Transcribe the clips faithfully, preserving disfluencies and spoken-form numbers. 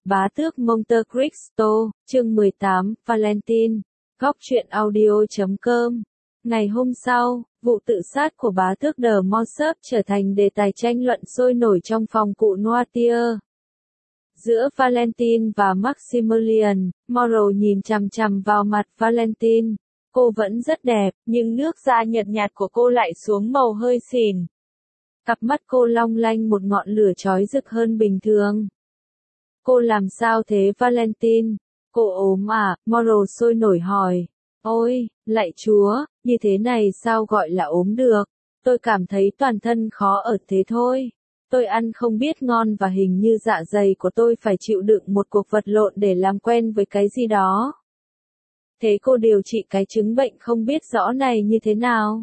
Bá tước Monte Cristo, chương mười tám, Valentine, góc truyện audio.com. Ngày hôm sau, vụ tự sát của bá tước de Morcerf trở thành đề tài tranh luận sôi nổi trong phòng cụ Noirtier. Giữa Valentine và Maximilian, Moreau nhìn chằm chằm vào mặt Valentine. Cô vẫn rất đẹp, nhưng nước da nhợt nhạt của cô lại xuống màu hơi xỉn. Cặp mắt cô long lanh một ngọn lửa chói rực hơn bình thường. Cô làm sao thế Valentine? Cô ốm à? Moreau sôi nổi hỏi. Ôi, lạy chúa, như thế này sao gọi là ốm được? Tôi cảm thấy toàn thân khó ở thế thôi. Tôi ăn không biết ngon và hình như dạ dày của tôi phải chịu đựng một cuộc vật lộn để làm quen với cái gì đó. Thế cô điều trị cái chứng bệnh không biết rõ này như thế nào?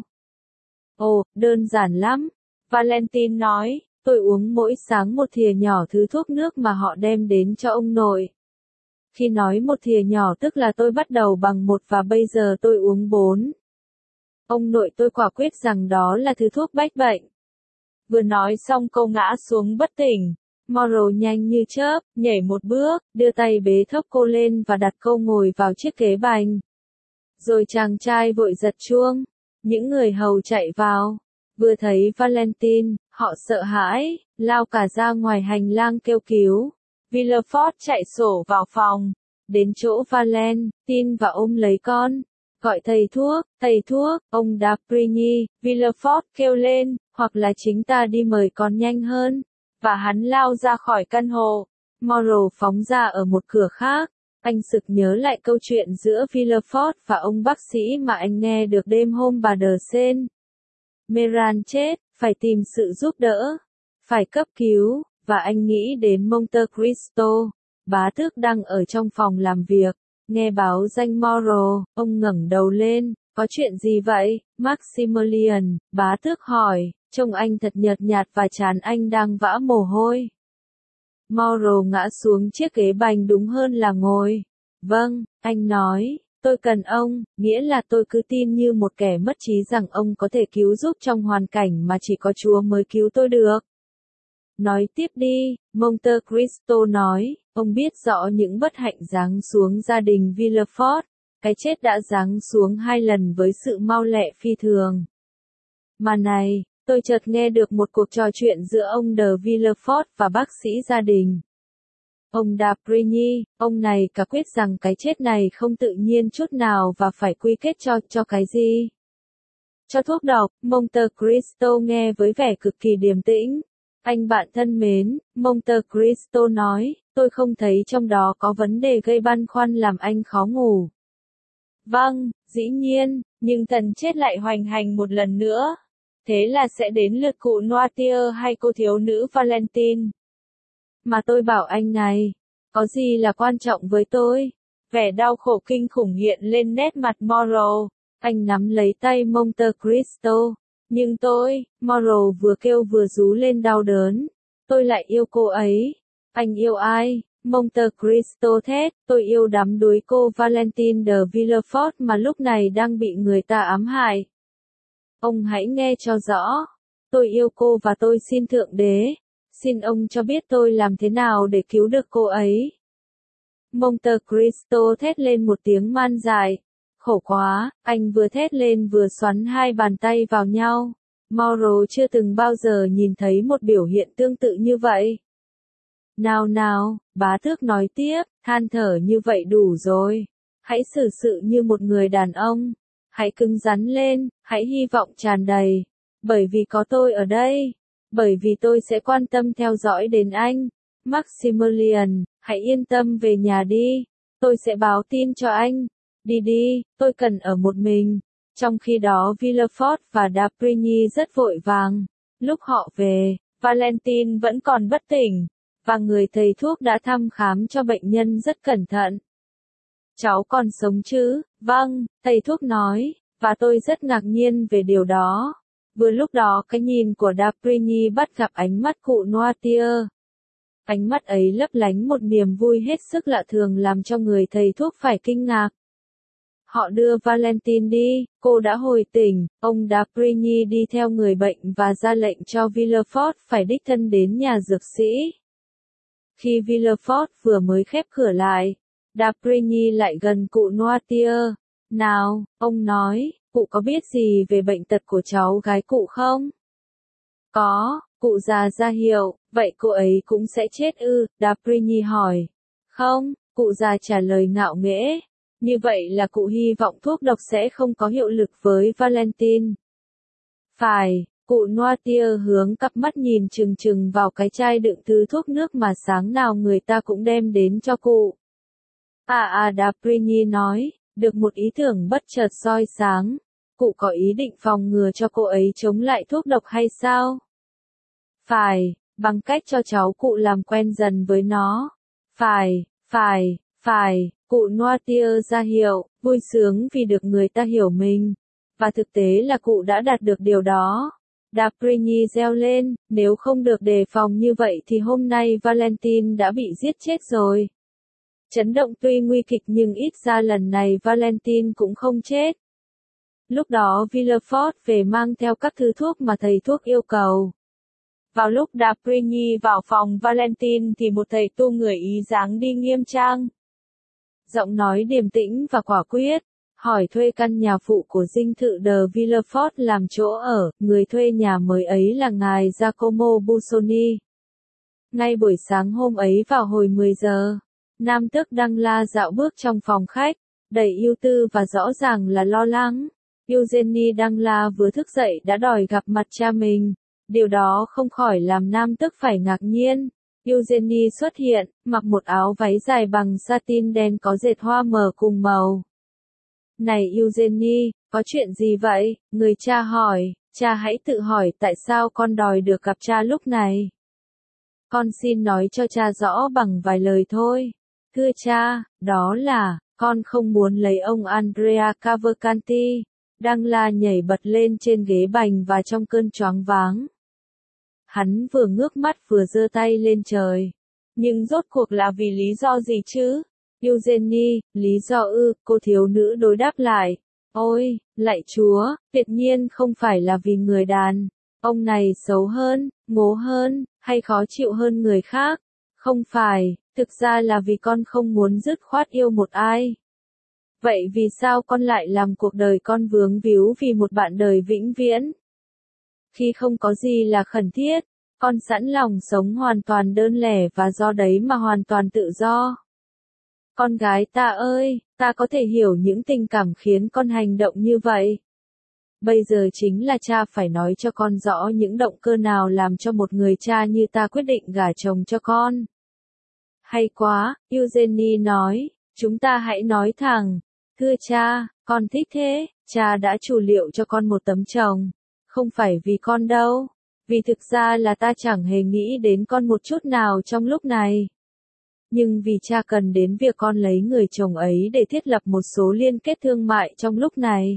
Ồ, đơn giản lắm. Valentine nói, tôi uống mỗi sáng một thìa nhỏ thứ thuốc nước mà họ đem đến cho ông nội. Khi nói một thìa nhỏ tức là tôi bắt đầu bằng một và bây giờ tôi uống bốn. Ông nội tôi quả quyết rằng đó là thứ thuốc bách bệnh. Vừa nói xong cô ngã xuống bất tỉnh. Moreau nhanh như chớp, nhảy một bước, đưa tay bế thốc cô lên và đặt cô ngồi vào chiếc ghế bành. Rồi chàng trai vội giật chuông. Những người hầu chạy vào. Vừa thấy Valentine, họ sợ hãi, lao cả ra ngoài hành lang kêu cứu. Villefort chạy sổ vào phòng, đến chỗ Valentine và ôm lấy con. Gọi thầy thuốc, thầy thuốc, ông D'aprigny, Villefort kêu lên, hoặc là chính ta đi mời con nhanh hơn. Và hắn lao ra khỏi căn hộ. Moreau phóng ra ở một cửa khác. Anh sực nhớ lại câu chuyện giữa Villefort và ông bác sĩ mà anh nghe được đêm hôm bà Đờ Sen. Meran chết, phải tìm sự giúp đỡ, phải cấp cứu, và anh nghĩ đến Monte Cristo. Bá tước đang ở trong phòng làm việc, nghe báo danh Moreau, ông ngẩng đầu lên, có chuyện gì vậy, Maximilian? Bá tước hỏi, trông anh thật nhợt nhạt và trán anh đang vã mồ hôi. Moreau ngã xuống chiếc ghế bành đúng hơn là ngồi. Vâng, anh nói. Tôi cần ông, nghĩa là tôi cứ tin như một kẻ mất trí rằng ông có thể cứu giúp trong hoàn cảnh mà chỉ có Chúa mới cứu tôi được. Nói tiếp đi, Monte Cristo nói, ông biết rõ những bất hạnh giáng xuống gia đình Villefort, cái chết đã giáng xuống hai lần với sự mau lẹ phi thường. Mà này, tôi chợt nghe được một cuộc trò chuyện giữa ông de Villefort và bác sĩ gia đình. Ông D'aprigny, ông này cả quyết rằng cái chết này không tự nhiên chút nào và phải quy kết cho, cho cái gì? Cho thuốc độc, Monte Cristo nghe với vẻ cực kỳ điềm tĩnh. Anh bạn thân mến, Monte Cristo nói, tôi không thấy trong đó có vấn đề gây băn khoăn làm anh khó ngủ. Vâng, dĩ nhiên, nhưng thần chết lại hoành hành một lần nữa. Thế là sẽ đến lượt cụ Noirtier hay cô thiếu nữ Valentine. Mà tôi bảo anh này, có gì là quan trọng với tôi? Vẻ đau khổ kinh khủng hiện lên nét mặt Moreau. Anh nắm lấy tay Monte Cristo. Nhưng tôi, Moreau vừa kêu vừa rú lên đau đớn. Tôi lại yêu cô ấy. Anh yêu ai? Monte Cristo thét. Tôi yêu đắm đuối cô Valentine de Villefort mà lúc này đang bị người ta ám hại. Ông hãy nghe cho rõ. Tôi yêu cô và tôi xin Thượng Đế. Xin ông cho biết tôi làm thế nào để cứu được cô ấy. Monte Cristo thét lên một tiếng man dại. Khổ quá, anh vừa thét lên vừa xoắn hai bàn tay vào nhau. Moreau chưa từng bao giờ nhìn thấy một biểu hiện tương tự như vậy. Nào nào, bá tước nói tiếp, than thở như vậy đủ rồi. Hãy xử sự như một người đàn ông. Hãy cứng rắn lên, hãy hy vọng tràn đầy. Bởi vì có tôi ở đây. Bởi vì tôi sẽ quan tâm theo dõi đến anh. Maximilian, hãy yên tâm về nhà đi. Tôi sẽ báo tin cho anh. Đi đi, tôi cần ở một mình. Trong khi đó Villefort và D'aprigny rất vội vàng. Lúc họ về, Valentine vẫn còn bất tỉnh. Và người thầy thuốc đã thăm khám cho bệnh nhân rất cẩn thận. Cháu còn sống chứ? Vâng, thầy thuốc nói. Và tôi rất ngạc nhiên về điều đó. Vừa lúc đó cái nhìn của D'aprigny bắt gặp ánh mắt cụ Noirtier. Ánh mắt ấy lấp lánh một niềm vui hết sức lạ thường làm cho người thầy thuốc phải kinh ngạc. Họ đưa Valentine đi, cô đã hồi tỉnh, ông D'aprigny đi theo người bệnh và ra lệnh cho Villefort phải đích thân đến nhà dược sĩ. Khi Villefort vừa mới khép cửa lại, D'aprigny lại gần cụ Noirtier. Nào, ông nói, cụ có biết gì về bệnh tật của cháu gái cụ không? Có, cụ già ra hiệu, vậy cô ấy cũng sẽ chết ư? D'aprigny hỏi. Không, cụ già trả lời ngạo nghễ. Như vậy là cụ hy vọng thuốc độc sẽ không có hiệu lực với Valentine. Phải, cụ Noirtier hướng cặp mắt nhìn chừng chừng vào cái chai đựng thứ thuốc nước mà sáng nào người ta cũng đem đến cho cụ. À à D'aprigny nói, được một ý tưởng bất chợt soi sáng. Cụ có ý định phòng ngừa cho cô ấy chống lại thuốc độc hay sao? Phải, bằng cách cho cháu cụ làm quen dần với nó. Phải, phải, phải, cụ Noirtier ra hiệu, vui sướng vì được người ta hiểu mình. Và thực tế là cụ đã đạt được điều đó. D'aprigny reo lên, nếu không được đề phòng như vậy thì hôm nay Valentine đã bị giết chết rồi. Chấn động tuy nguy kịch nhưng ít ra lần này Valentine cũng không chết. Lúc đó Villefort về mang theo các thứ thuốc mà thầy thuốc yêu cầu. Vào lúc D'aprigny vào phòng Valentine thì một thầy tu người Ý dáng đi nghiêm trang. Giọng nói điềm tĩnh và quả quyết, hỏi thuê căn nhà phụ của dinh thự de Villefort làm chỗ ở, người thuê nhà mới ấy là ngài Giacomo Busoni. Ngay buổi sáng hôm ấy vào hồi mười giờ, nam tước Đăng La dạo bước trong phòng khách, đầy ưu tư và rõ ràng là lo lắng. Eugenie Đăng La vừa thức dậy đã đòi gặp mặt cha mình. Điều đó không khỏi làm nam tước phải ngạc nhiên. Eugenie xuất hiện, mặc một áo váy dài bằng satin đen có dệt hoa mờ cùng màu. Này Eugenie, có chuyện gì vậy? Người cha hỏi, cha hãy tự hỏi tại sao con đòi được gặp cha lúc này. Con xin nói cho cha rõ bằng vài lời thôi. Thưa cha, đó là, con không muốn lấy ông Andrea Cavalcanti. Đăng La nhảy bật lên trên ghế bành và trong cơn choáng váng. Hắn vừa ngước mắt vừa giơ tay lên trời. Nhưng rốt cuộc là vì lý do gì chứ? Eugenie, lý do ư, cô thiếu nữ đối đáp lại. Ôi, lạy chúa, tuyệt nhiên không phải là vì người đàn. Ông này xấu hơn, ngố hơn, hay khó chịu hơn người khác. Không phải, thực ra là vì con không muốn dứt khoát yêu một ai. Vậy vì sao con lại làm cuộc đời con vướng víu vì một bạn đời vĩnh viễn? Khi không có gì là khẩn thiết, con sẵn lòng sống hoàn toàn đơn lẻ và do đấy mà hoàn toàn tự do. Con gái ta ơi, ta có thể hiểu những tình cảm khiến con hành động như vậy. Bây giờ chính là cha phải nói cho con rõ những động cơ nào làm cho một người cha như ta quyết định gả chồng cho con. Hay quá, Eugenie nói, chúng ta hãy nói thẳng. Thưa cha, con thích thế, cha đã chủ liệu cho con một tấm chồng. Không phải vì con đâu, vì thực ra là ta chẳng hề nghĩ đến con một chút nào trong lúc này. Nhưng vì cha cần đến việc con lấy người chồng ấy để thiết lập một số liên kết thương mại trong lúc này.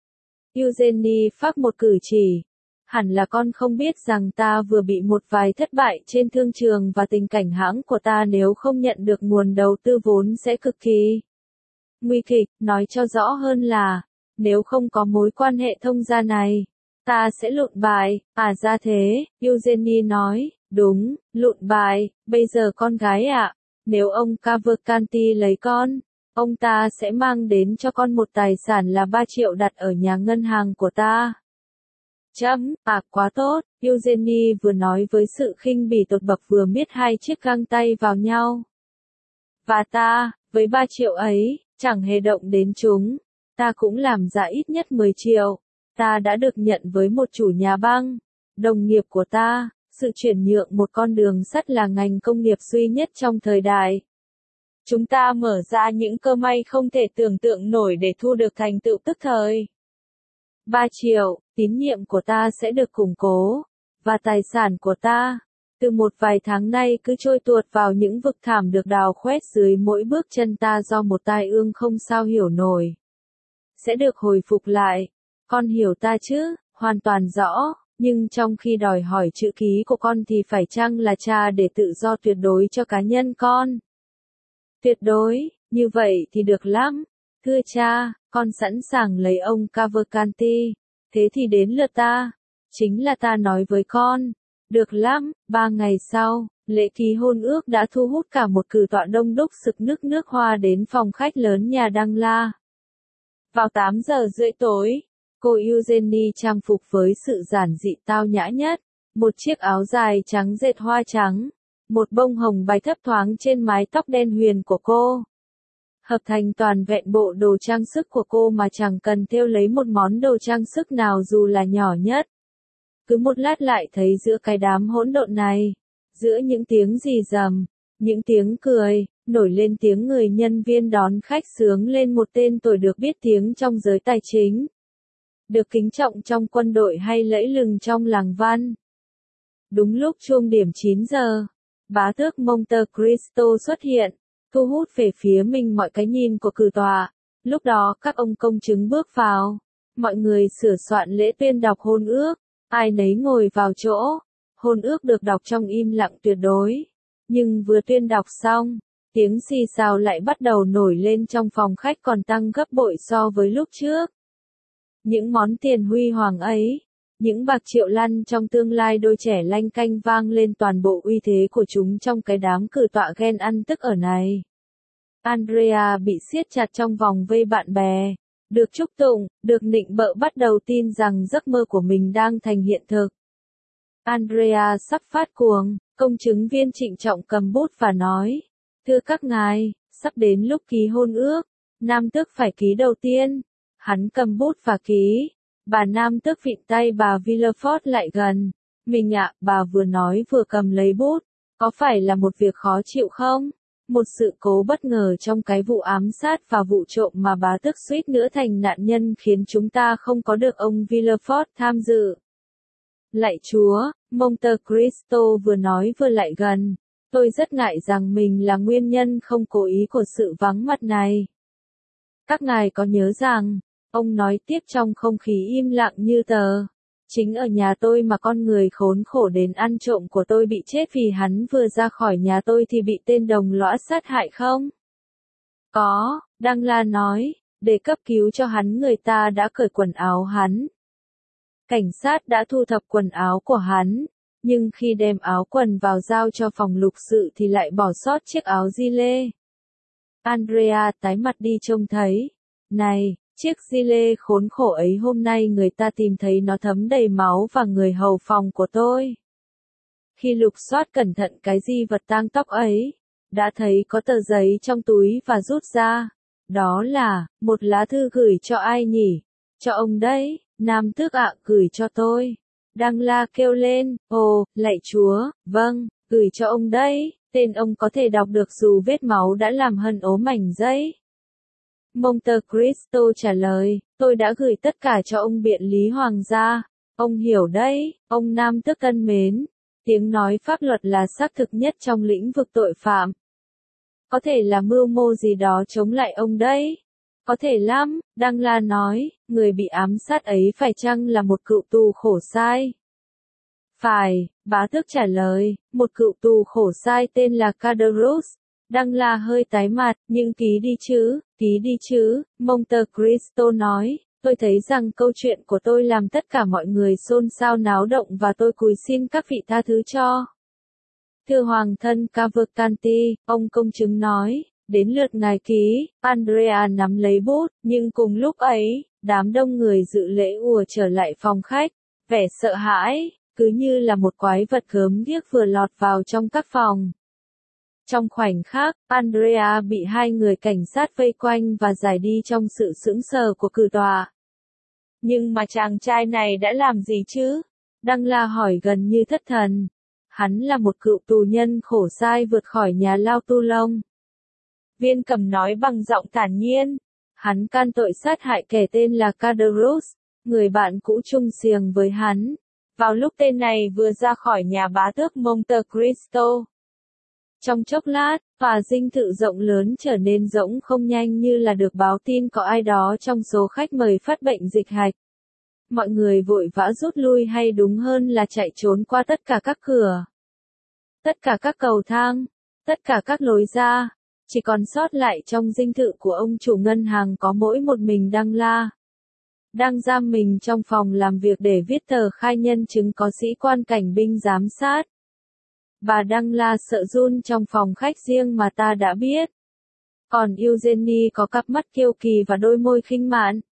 Eugenie phác một cử chỉ. Hẳn là con không biết rằng ta vừa bị một vài thất bại trên thương trường và tình cảnh hãng của ta nếu không nhận được nguồn đầu tư vốn sẽ cực kỳ nguy kịch. Nói cho rõ hơn là, nếu không có mối quan hệ thông gia này, ta sẽ lụn bại. À ra thế, Eugenie nói, đúng, lụn bại. Bây giờ con gái ạ, nếu ông Cavalcanti lấy con, ông ta sẽ mang đến cho con một tài sản là ba triệu đặt ở nhà ngân hàng của ta. Chấm, à quá tốt, Eugenie vừa nói với sự khinh bỉ tột bậc vừa miết hai chiếc găng tay vào nhau. Và ta, với ba triệu ấy, chẳng hề động đến chúng. Ta cũng làm ra ít nhất mười triệu. Ta đã được nhận với một chủ nhà băng, đồng nghiệp của ta. Sự chuyển nhượng một con đường sắt là ngành công nghiệp duy nhất trong thời đại. Chúng ta mở ra những cơ may không thể tưởng tượng nổi để thu được thành tựu tức thời. ba triệu, tín nhiệm của ta sẽ được củng cố, và tài sản của ta, từ một vài tháng nay cứ trôi tuột vào những vực thẳm được đào khoét dưới mỗi bước chân ta do một tai ương không sao hiểu nổi. Sẽ được hồi phục lại. Con hiểu ta chứ, hoàn toàn rõ, nhưng trong khi đòi hỏi chữ ký của con thì phải chăng là cha để tự do tuyệt đối cho cá nhân con? Tuyệt đối, như vậy thì được lắm. Thưa cha, con sẵn sàng lấy ông Cavalcanti. Thế thì đến lượt ta. Chính là ta nói với con. Được lắm, ba ngày sau, lễ ký hôn ước đã thu hút cả một cử tọa đông đúc sực nức nước hoa đến phòng khách lớn nhà Đăng La. Vào tám giờ rưỡi tối, cô Eugenie trang phục với sự giản dị tao nhã nhất, một chiếc áo dài trắng dệt hoa trắng, một bông hồng bay thấp thoáng trên mái tóc đen huyền của cô. Hợp thành toàn vẹn bộ đồ trang sức của cô mà chẳng cần thêu lấy một món đồ trang sức nào dù là nhỏ nhất. Cứ một lát lại thấy giữa cái đám hỗn độn này, giữa những tiếng rì rầm, những tiếng cười, nổi lên tiếng người nhân viên đón khách sướng lên một tên tuổi được biết tiếng trong giới tài chính. Được kính trọng trong quân đội hay lẫy lừng trong làng văn. Đúng lúc chuông điểm chín giờ, bá tước Monte Cristo xuất hiện, thu hút về phía mình mọi cái nhìn của cử tọa. Lúc đó các ông công chứng bước vào, mọi người sửa soạn lễ tuyên đọc hôn ước, ai nấy ngồi vào chỗ. Hôn ước được đọc trong im lặng tuyệt đối. Nhưng vừa tuyên đọc xong, tiếng xì xào lại bắt đầu nổi lên trong phòng khách còn tăng gấp bội so với lúc trước. Những món tiền huy hoàng ấy, những bạc triệu lăn trong tương lai đôi trẻ lanh canh vang lên toàn bộ uy thế của chúng trong cái đám cử tọa ghen ăn tức ở này. Andrea bị siết chặt trong vòng vây bạn bè, được chúc tụng, được nịnh bợ bắt đầu tin rằng giấc mơ của mình đang thành hiện thực. Andrea sắp phát cuồng, công chứng viên trịnh trọng cầm bút và nói, thưa các ngài, sắp đến lúc ký hôn ước, nam tước phải ký đầu tiên. Hắn cầm bút và ký, bà nam tước vịn tay bà Villefort lại gần, mình ạ, bà vừa nói vừa cầm lấy bút, có phải là một việc khó chịu không? Một sự cố bất ngờ trong cái vụ ám sát và vụ trộm mà bà tước suýt nữa thành nạn nhân khiến chúng ta không có được ông Villefort tham dự. Lạy Chúa, Monte Cristo vừa nói vừa lại gần, tôi rất ngại rằng mình là nguyên nhân không cố ý của sự vắng mặt này. Các ngài có nhớ rằng, ông nói tiếp trong không khí im lặng như tờ, chính ở nhà tôi mà con người khốn khổ đến ăn trộm của tôi bị chết vì hắn vừa ra khỏi nhà tôi thì bị tên đồng lõa sát hại không? Có, Đăng La nói, để cấp cứu cho hắn người ta đã cởi quần áo hắn. Cảnh sát đã thu thập quần áo của hắn, nhưng khi đem áo quần vào giao cho phòng lục sự thì lại bỏ sót chiếc áo gi-lê. Andrea tái mặt đi trông thấy. Này, chiếc gi-lê khốn khổ ấy hôm nay người ta tìm thấy nó thấm đầy máu và người hầu phòng của tôi. Khi lục soát cẩn thận cái di vật tang tóc ấy, đã thấy có tờ giấy trong túi và rút ra. Đó là, một lá thư gửi cho ai nhỉ? Cho ông đấy, nam tước ạ, gửi cho tôi. Đăng La kêu lên, ồ, lạy Chúa, vâng, gửi cho ông đấy, tên ông có thể đọc được dù vết máu đã làm hằn ố mảnh giấy. Monte Cristo trả lời, tôi đã gửi tất cả cho ông biện lý hoàng gia, ông hiểu đấy, ông nam tước thân mến, tiếng nói pháp luật là xác thực nhất trong lĩnh vực tội phạm. Có thể là mưu mô gì đó chống lại ông đấy. Có thể lắm, Đăng La nói, người bị ám sát ấy phải chăng là một cựu tù khổ sai? Phải, bá tước trả lời, một cựu tù khổ sai tên là Caderousse. Đăng La hơi tái mặt, nhưng ký đi chứ, ký đi chứ, Monte Cristo nói, tôi thấy rằng câu chuyện của tôi làm tất cả mọi người xôn xao náo động và tôi cúi xin các vị tha thứ cho. Thưa Hoàng thân Cavalcanti, ông công chứng nói, đến lượt ngài ký, Andrea nắm lấy bút, nhưng cùng lúc ấy, đám đông người dự lễ ùa trở lại phòng khách, vẻ sợ hãi, cứ như là một quái vật gớm ghiếc vừa lọt vào trong các phòng. Trong khoảnh khắc, Andrea bị hai người cảnh sát vây quanh và giải đi trong sự sững sờ của cử tọa. Nhưng mà chàng trai này đã làm gì chứ? Đăng La hỏi gần như thất thần. Hắn là một cựu tù nhân khổ sai vượt khỏi nhà lao tu lông. Viên cầm nói bằng giọng thản nhiên. Hắn can tội sát hại kẻ tên là Caderousse, người bạn cũ chung xiềng với hắn. Vào lúc tên này vừa ra khỏi nhà bá tước Monte Cristo. Trong chốc lát, tòa dinh thự rộng lớn trở nên rỗng không nhanh như là được báo tin có ai đó trong số khách mời phát bệnh dịch hạch. Mọi người vội vã rút lui hay đúng hơn là chạy trốn qua tất cả các cửa. Tất cả các cầu thang, tất cả các lối ra, chỉ còn sót lại trong dinh thự của ông chủ ngân hàng có mỗi một mình Đăng La. đang giam mình trong phòng làm việc để viết tờ khai nhân chứng có sĩ quan cảnh binh giám sát. Bà Đăng La sợ run trong phòng khách riêng mà ta đã biết. Còn Eugenie có cặp mắt kiêu kỳ và đôi môi khinh mạn.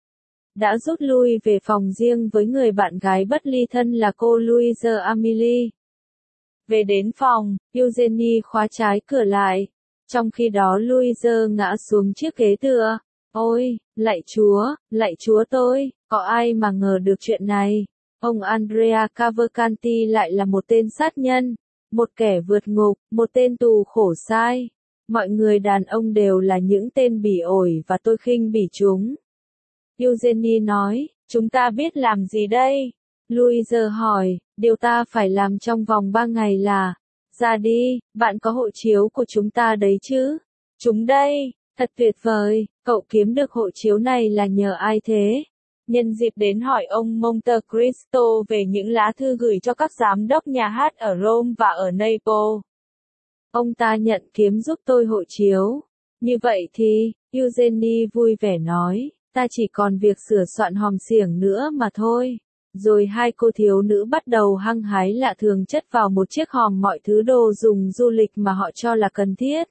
Đã rút lui về phòng riêng với người bạn gái bất ly thân là cô Louise Amélie. Về đến phòng, Eugenie khóa trái cửa lại. Trong khi đó Louise ngã xuống chiếc ghế tựa. Ôi, lạy Chúa, lạy Chúa tôi, có ai mà ngờ được chuyện này. Ông Andrea Cavalcanti lại là một tên sát nhân, một kẻ vượt ngục, một tên tù khổ sai. Mọi người đàn ông đều là những tên bỉ ổi và tôi khinh bỉ chúng. Eugenie nói, chúng ta biết làm gì đây? Louise hỏi, điều ta phải làm trong vòng ba ngày là, ra đi, bạn có hộ chiếu của chúng ta đấy chứ? Chúng đây, thật tuyệt vời, cậu kiếm được hộ chiếu này là nhờ ai thế? Nhân dịp đến hỏi ông Monte Cristo về những lá thư gửi cho các giám đốc nhà hát ở Rome và ở Naples. Ông ta nhận kiếm giúp tôi hộ chiếu. Như vậy thì, Eugenie vui vẻ nói, ta chỉ còn việc sửa soạn hòm xiểng nữa mà thôi. Rồi hai cô thiếu nữ bắt đầu hăng hái lạ thường chất vào một chiếc hòm mọi thứ đồ dùng du lịch mà họ cho là cần thiết.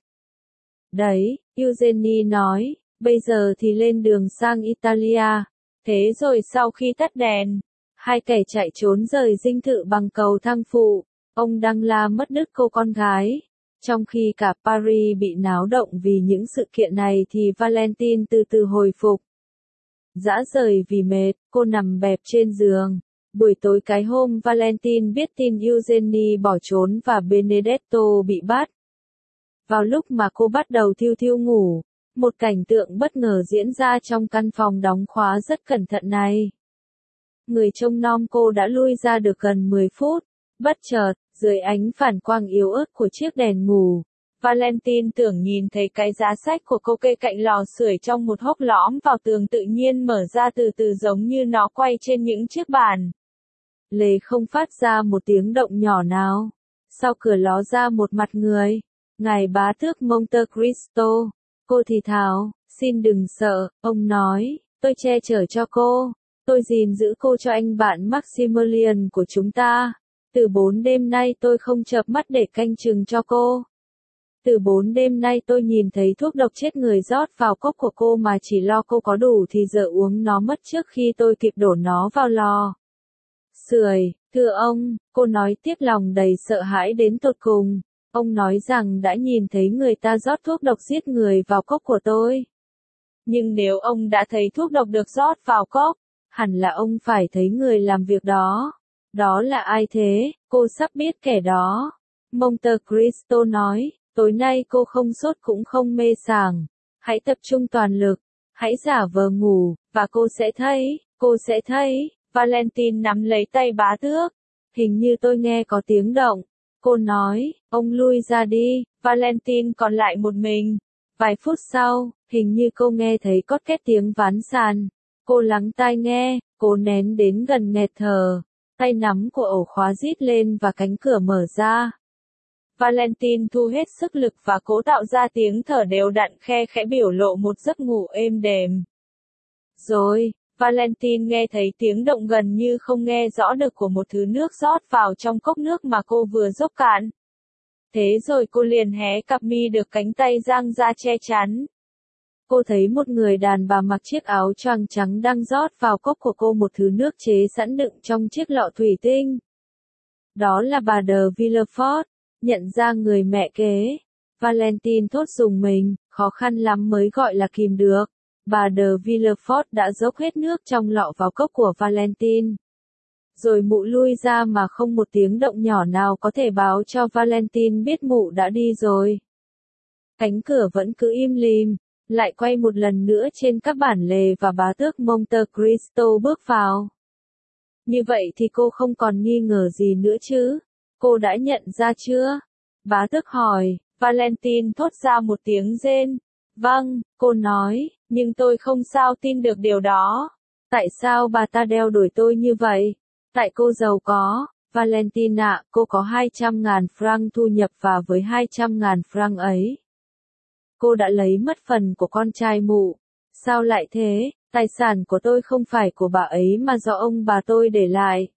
Đấy, Eugenie nói, bây giờ thì lên đường sang Italia. Thế rồi sau khi tắt đèn, hai kẻ chạy trốn rời dinh thự bằng cầu thang phụ. Ông Đăng La mất đứt cô con gái. Trong khi cả Paris bị náo động vì những sự kiện này thì Valentine từ từ hồi phục. Dã rời vì mệt, cô nằm bẹp trên giường. Buổi tối cái hôm Valentine biết tin Eugenie bỏ trốn và Benedetto bị bắt. Vào lúc mà cô bắt đầu thiu thiu ngủ, một cảnh tượng bất ngờ diễn ra trong căn phòng đóng khóa rất cẩn thận này. Người trông nom cô đã lui ra được gần mười phút. Bất chợt, dưới ánh phản quang yếu ớt của chiếc đèn ngủ, Valentine tưởng nhìn thấy cái giá sách của cô kê cạnh lò sưởi trong một hốc lõm vào tường tự nhiên mở ra từ từ giống như nó quay trên những chiếc bàn. Lề không phát ra một tiếng động nhỏ nào. Sau cửa ló ra một mặt người. Ngài bá tước Monte Cristo. Cô thì thào, xin đừng sợ, ông nói, tôi che chở cho cô. Tôi gìn giữ cô cho anh bạn Maximilian của chúng ta. Từ bốn đêm nay tôi không chợp mắt để canh chừng cho cô. Từ bốn đêm nay tôi nhìn thấy thuốc độc chết người rót vào cốc của cô mà chỉ lo cô có đủ thì giờ uống nó mất trước khi tôi kịp đổ nó vào lò sưởi. Thưa ông, cô nói tiếp lòng đầy sợ hãi đến tột cùng. Ông nói rằng đã nhìn thấy người ta rót thuốc độc giết người vào cốc của tôi. Nhưng nếu ông đã thấy thuốc độc được rót vào cốc, hẳn là ông phải thấy người làm việc đó. Đó là ai thế? Cô sắp biết kẻ đó. Monte Cristo nói, tối nay cô không sốt cũng không mê sảng. Hãy tập trung toàn lực. Hãy giả vờ ngủ, và cô sẽ thấy, cô sẽ thấy. Valentine nắm lấy tay bá tước. Hình như tôi nghe có tiếng động. Cô nói, ông lui ra đi, Valentine còn lại một mình. Vài phút sau, hình như cô nghe thấy cót két tiếng ván sàn. Cô lắng tai nghe, cố nén đến gần nghẹt thở. Tay nắm của ổ khóa rít lên và cánh cửa mở ra. Valentine thu hết sức lực và cố tạo ra tiếng thở đều đặn khe khẽ biểu lộ một giấc ngủ êm đềm. Rồi, Valentine nghe thấy tiếng động gần như không nghe rõ được của một thứ nước rót vào trong cốc nước mà cô vừa dốc cạn. Thế rồi cô liền hé cặp mi được cánh tay dang ra che chắn. Cô thấy một người đàn bà mặc chiếc áo choàng trắng đang rót vào cốc của cô một thứ nước chế sẵn đựng trong chiếc lọ thủy tinh. Đó là bà de Villefort, nhận ra người mẹ kế. Valentine thốt rùng mình, khó khăn lắm mới gọi là kìm được. Bà de Villefort đã dốc hết nước trong lọ vào cốc của Valentine. Rồi mụ lui ra mà không một tiếng động nhỏ nào có thể báo cho Valentine biết mụ đã đi rồi. Cánh cửa vẫn cứ im lìm, lại quay một lần nữa trên các bản lề và bá tước Monte Cristo bước vào. Như vậy thì cô không còn nghi ngờ gì nữa chứ? Cô đã nhận ra chưa? Bá tước hỏi. Valentine thốt ra một tiếng rên. Vâng, cô nói, nhưng tôi không sao tin được điều đó. Tại sao bà ta đeo đuổi tôi như vậy? Tại cô giàu có. Valentine ạ, cô có hai trăm ngàn franc thu nhập và với hai trăm ngàn franc ấy, cô đã lấy mất phần của con trai mụ. Sao lại thế, tài sản của tôi không phải của bà ấy mà do ông bà tôi để lại.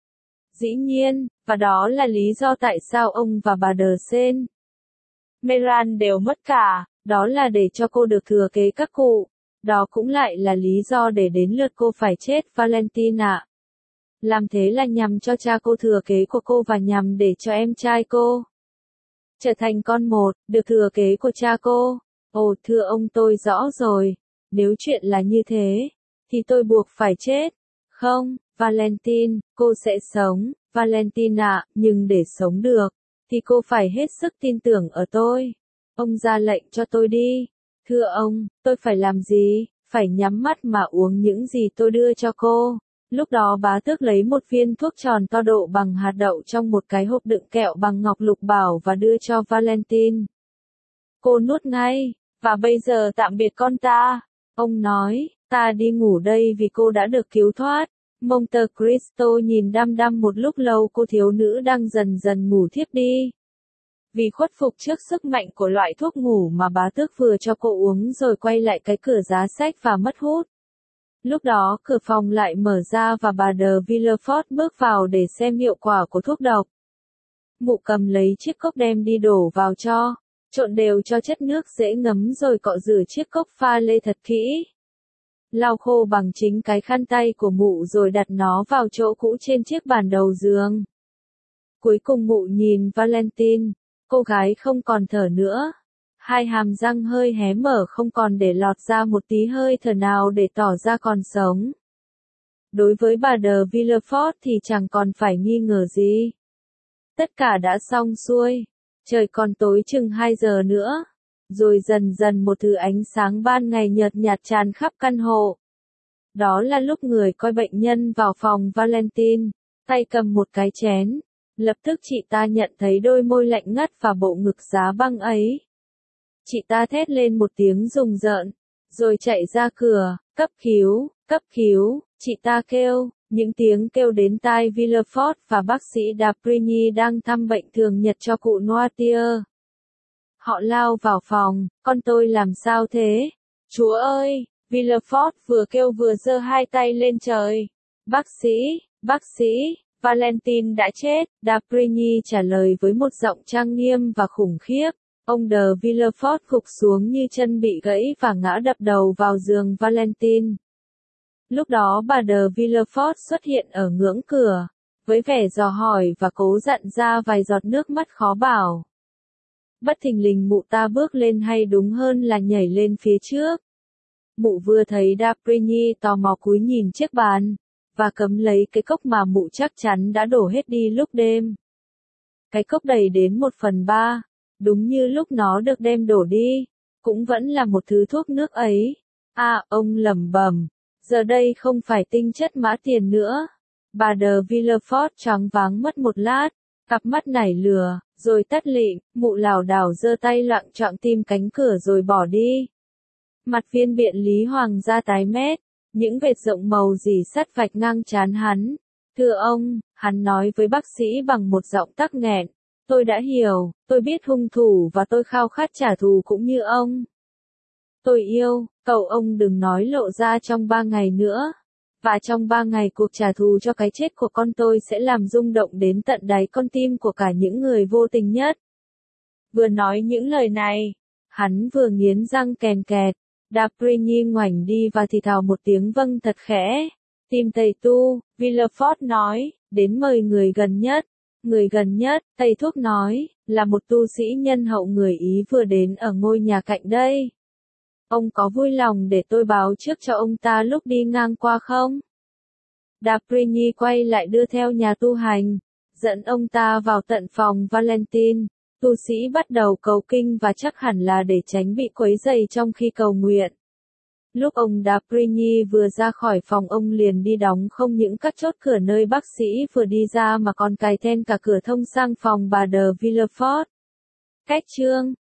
Dĩ nhiên, và đó là lý do tại sao ông và bà Đờ Sên Meran đều mất cả, đó là để cho cô được thừa kế các cụ. Đó cũng lại là lý do để đến lượt cô phải chết, Valentine ạ. Làm thế là nhằm cho cha cô thừa kế của cô và nhằm để cho em trai cô trở thành con một, được thừa kế của cha cô. Ồ, thưa ông, tôi rõ rồi. Nếu chuyện là như thế, thì tôi buộc phải chết. Không, Valentine, cô sẽ sống, Valentine ạ, nhưng để sống được, thì cô phải hết sức tin tưởng ở tôi. Ông ra lệnh cho tôi đi. Thưa ông, tôi phải làm gì? Phải nhắm mắt mà uống những gì tôi đưa cho cô. Lúc đó bá tước lấy một viên thuốc tròn to độ bằng hạt đậu trong một cái hộp đựng kẹo bằng ngọc lục bảo và đưa cho Valentine. Cô nuốt ngay, và bây giờ tạm biệt con ta. Ông nói, ta đi ngủ đây vì cô đã được cứu thoát. Monte Cristo nhìn đăm đăm một lúc lâu cô thiếu nữ đang dần dần ngủ thiếp đi. Vì khuất phục trước sức mạnh của loại thuốc ngủ mà bá tước vừa cho cô uống rồi quay lại cái cửa giá sách và mất hút. Lúc đó cửa phòng lại mở ra và bà de Villefort bước vào để xem hiệu quả của thuốc độc. Mụ cầm lấy chiếc cốc đem đi đổ vào cho, trộn đều cho chất nước dễ ngấm rồi cọ rửa chiếc cốc pha lê thật kỹ. Lau khô bằng chính cái khăn tay của mụ rồi đặt nó vào chỗ cũ trên chiếc bàn đầu giường. Cuối cùng mụ nhìn Valentine, cô gái không còn thở nữa. Hai hàm răng hơi hé mở không còn để lọt ra một tí hơi thở nào để tỏ ra còn sống. Đối với bà de Villefort thì chẳng còn phải nghi ngờ gì. Tất cả đã xong xuôi. Trời còn tối chừng hai giờ nữa. Rồi dần dần một thứ ánh sáng ban ngày nhợt nhạt tràn khắp căn hộ. Đó là lúc người coi bệnh nhân vào phòng Valentine, tay cầm một cái chén. Lập tức chị ta nhận thấy đôi môi lạnh ngắt và bộ ngực giá băng ấy. Chị ta thét lên một tiếng rùng rợn, rồi chạy ra cửa, cấp cứu, cấp cứu, chị ta kêu, những tiếng kêu đến tai Villefort và bác sĩ Daprigny đang thăm bệnh thường nhật cho cụ Noirtier. Họ lao vào phòng, con tôi làm sao thế? Chúa ơi! Villefort vừa kêu vừa giơ hai tay lên trời. Bác sĩ, bác sĩ, Valentine đã chết, Daprigny trả lời với một giọng trang nghiêm và khủng khiếp. Ông de Villefort gục xuống như chân bị gãy và ngã đập đầu vào giường Valentine. Lúc đó bà de Villefort xuất hiện ở ngưỡng cửa, với vẻ dò hỏi và cố dặn ra vài giọt nước mắt khó bảo. Bất thình lình mụ ta bước lên hay đúng hơn là nhảy lên phía trước. Mụ vừa thấy Daprigny tò mò cúi nhìn chiếc bàn, và cấm lấy cái cốc mà mụ chắc chắn đã đổ hết đi lúc đêm. Cái cốc đầy đến một phần ba, đúng như lúc nó được đem đổ đi, cũng vẫn là một thứ thuốc nước ấy. À, ông lẩm bẩm, giờ đây không phải tinh chất mã tiền nữa. Bà de Villefort choáng váng mất một lát, cặp mắt nảy lửa, rồi tắt lịm, mụ lảo đảo giơ tay loạng choạng tìm cánh cửa rồi bỏ đi. Mặt viên biện Lý Hoàng gia tái mét, những vệt rộng màu rỉ sắt vạch ngang trán hắn. Thưa ông, hắn nói với bác sĩ bằng một giọng tắc nghẹn, tôi đã hiểu, tôi biết hung thủ và tôi khao khát trả thù cũng như ông. Tôi yêu, cầu ông đừng nói lộ ra trong ba ngày nữa. Và trong ba ngày cuộc trả thù cho cái chết của con tôi sẽ làm rung động đến tận đáy con tim của cả những người vô tình nhất. Vừa nói những lời này, hắn vừa nghiến răng kèn kẹt. Daprigny ngoảnh đi và thì thào một tiếng vâng thật khẽ. Tìm thầy tu, Villefort nói, đến mời người gần nhất. Người gần nhất, thầy thuốc nói, là một tu sĩ nhân hậu người Ý vừa đến ở ngôi nhà cạnh đây. Ông có vui lòng để tôi báo trước cho ông ta lúc đi ngang qua không? Daprigny quay lại đưa theo nhà tu hành, dẫn ông ta vào tận phòng Valentine. Tu sĩ bắt đầu cầu kinh và chắc hẳn là để tránh bị quấy rầy trong khi cầu nguyện. Lúc ông Daprigny vừa ra khỏi phòng ông liền đi đóng không những các chốt cửa nơi bác sĩ vừa đi ra mà còn cài then cả cửa thông sang phòng bà de Villefort. Cách chương